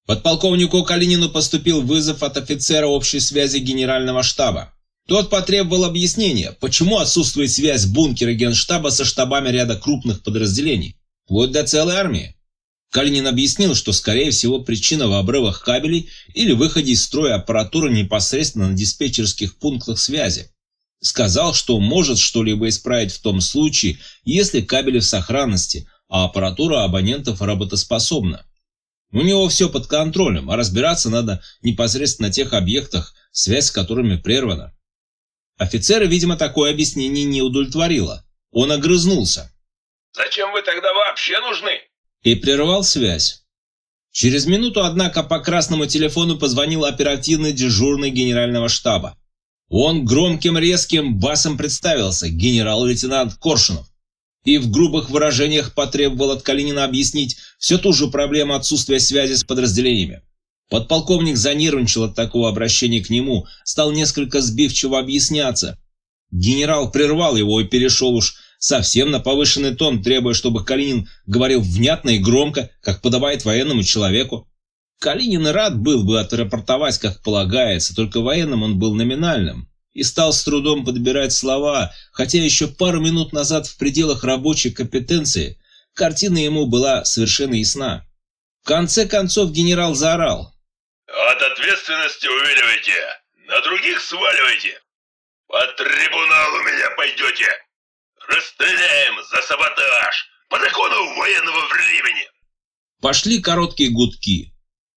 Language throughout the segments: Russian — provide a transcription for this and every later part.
Подполковнику Калинину поступил вызов от офицера общей связи генерального штаба. Тот потребовал объяснения, почему отсутствует связь бункера Генштаба со штабами ряда крупных подразделений, вплоть до целой армии. Калинин объяснил, что, скорее всего, причина в обрывах кабелей или выходе из строя аппаратуры непосредственно на диспетчерских пунктах связи. Сказал, что может что-либо исправить в том случае, если кабели в сохранности, а аппаратура абонентов работоспособна. У него все под контролем, а разбираться надо непосредственно на тех объектах, связь с которыми прервана. Офицера, видимо, такое объяснение не удовлетворило. Он огрызнулся. «Зачем вы тогда вообще нужны?» И прервал связь. Через минуту, однако, по красному телефону позвонил оперативный дежурный генерального штаба. Он громким резким басом представился: генерал-лейтенант Коршунов. И в грубых выражениях потребовал от Калинина объяснить всю ту же проблему отсутствия связи с подразделениями. Подполковник занервничал от такого обращения к нему, стал несколько сбивчиво объясняться. Генерал прервал его и перешел уж совсем на повышенный тон, требуя, чтобы Калинин говорил внятно и громко, как подобает военному человеку. Калинин рад был бы отрапортовать, как полагается, только военным он был номинальным, и стал с трудом подбирать слова, хотя еще пару минут назад в пределах рабочей компетенции картина ему была совершенно ясна. В конце концов генерал заорал: «От ответственности увиливайте, на других сваливайте. Под трибунал у меня пойдете. Расстреляем за саботаж по закону военного времени». Пошли короткие гудки.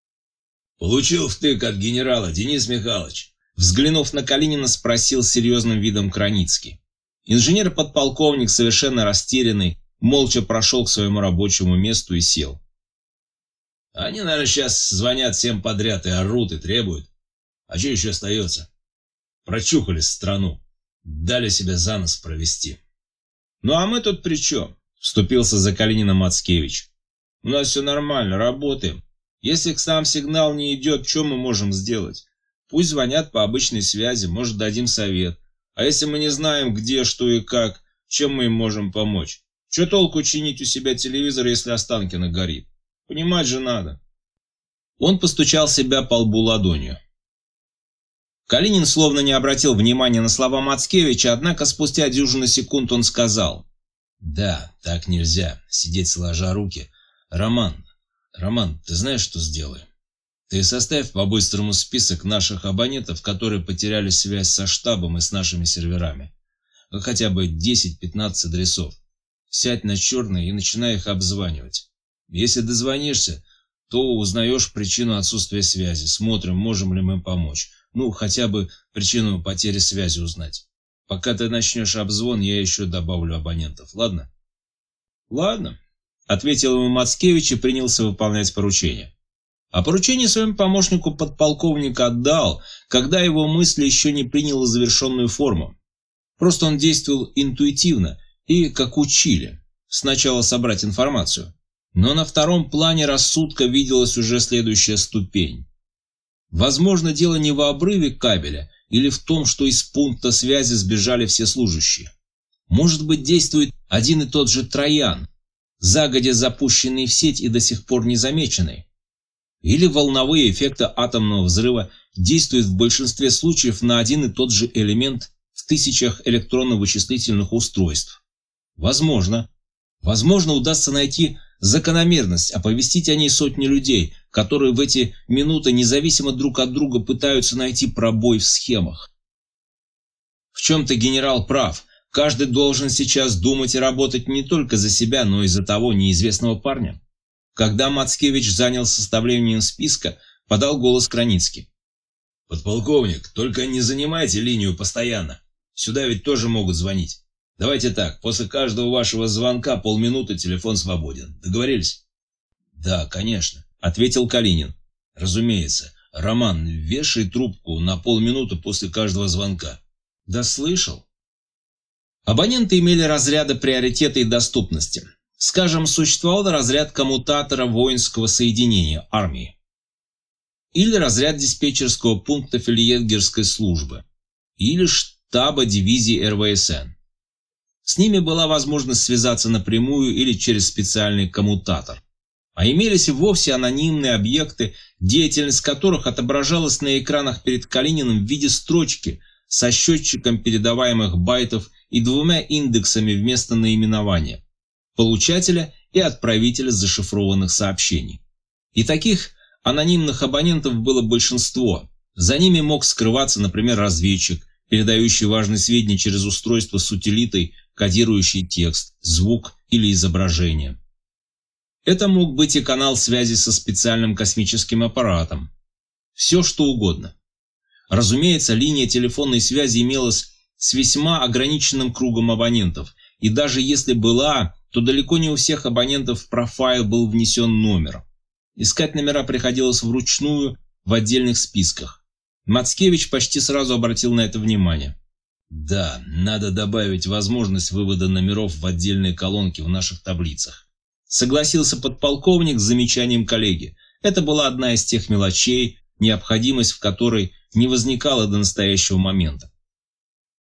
«Получил втык от генерала, Денис Михайлович?» Взглянув на Калинина, спросил с серьезным видом Краницкий. Инженер-подполковник, совершенно растерянный, молча прошел к своему рабочему месту и сел. «Они, наверное, сейчас звонят всем подряд и орут, и требуют. А что еще остается? Прочухали страну, дали себя за нос провести». «Ну а мы тут при чем?» – вступился за Калинина Мацкевич. «У нас все нормально, работаем. Если к нам сигнал не идет, что мы можем сделать? Пусть звонят по обычной связи, может, дадим совет. А если мы не знаем, где, что и как, чем мы им можем помочь? Что толку чинить у себя телевизор, если Останкино горит? Понимать же надо». Он постучал себя по лбу ладонью. Калинин словно не обратил внимания на слова Мацкевича, однако спустя дюжину секунд он сказал: «Да, так нельзя, сидеть сложа руки. Роман, ты знаешь, что сделай? Ты составь по-быстрому список наших абонентов, которые потеряли связь со штабом и с нашими серверами. Хотя бы 10-15 адресов. Сядь на черный и начинай их обзванивать. Если дозвонишься, то узнаешь причину отсутствия связи. Смотрим, можем ли мы помочь. Ну, хотя бы причину потери связи узнать. Пока ты начнешь обзвон, я еще добавлю абонентов. Ладно?» «Ладно», — ответил ему Мацкевич и принялся выполнять поручение. А поручение своему помощнику подполковник отдал, когда его мысль еще не приняла завершенную форму. Просто он действовал интуитивно и как учили. Сначала собрать информацию. Но на втором плане рассудка виделась уже следующая ступень. Возможно, дело не в обрыве кабеля или в том, что из пункта связи сбежали все служащие. Может быть, действует один и тот же троян, загодя запущенный в сеть и до сих пор незамеченный. Или волновые эффекты атомного взрыва действуют в большинстве случаев на один и тот же элемент в тысячах электронно-вычислительных устройств. Возможно удастся найти закономерность, оповестить о ней сотни людей, которые в эти минуты независимо друг от друга пытаются найти пробой в схемах. В чем-то генерал прав. Каждый должен сейчас думать и работать не только за себя, но и за того неизвестного парня. Когда Мацкевич занял составлением списка, подал голос Краницкий. «Подполковник, только не занимайте линию постоянно. Сюда ведь тоже могут звонить. Давайте так, после каждого вашего звонка полминуты, телефон свободен. Договорились?» «Да, конечно», — ответил Калинин. «Разумеется. Роман, вешай трубку на полминуты после каждого звонка». «Да слышал». Абоненты имели разряды приоритета и доступности. Скажем, существовал разряд коммутатора воинского соединения армии. Или разряд диспетчерского пункта фельдъегерской службы. Или штаба дивизии РВСН. С ними была возможность связаться напрямую или через специальный коммутатор. А имелись и вовсе анонимные объекты, деятельность которых отображалась на экранах перед Калининым в виде строчки со счетчиком передаваемых байтов и 2 индексами вместо наименования – получателя и отправителя зашифрованных сообщений. И таких анонимных абонентов было большинство. За ними мог скрываться, например, разведчик, передающий важные сведения через устройство с утилитой, кодирующий текст, звук или изображение. Это мог быть и канал связи со специальным космическим аппаратом. Все что угодно. Разумеется, линия телефонной связи имелась с весьма ограниченным кругом абонентов, и даже если была, то далеко не у всех абонентов в профайл был внесен номер. Искать номера приходилось вручную в отдельных списках. Мацкевич почти сразу обратил на это внимание. Да, надо добавить возможность вывода номеров в отдельные колонки в наших таблицах. Согласился подполковник с замечанием коллеги. Это была одна из тех мелочей, необходимость в которой не возникала до настоящего момента.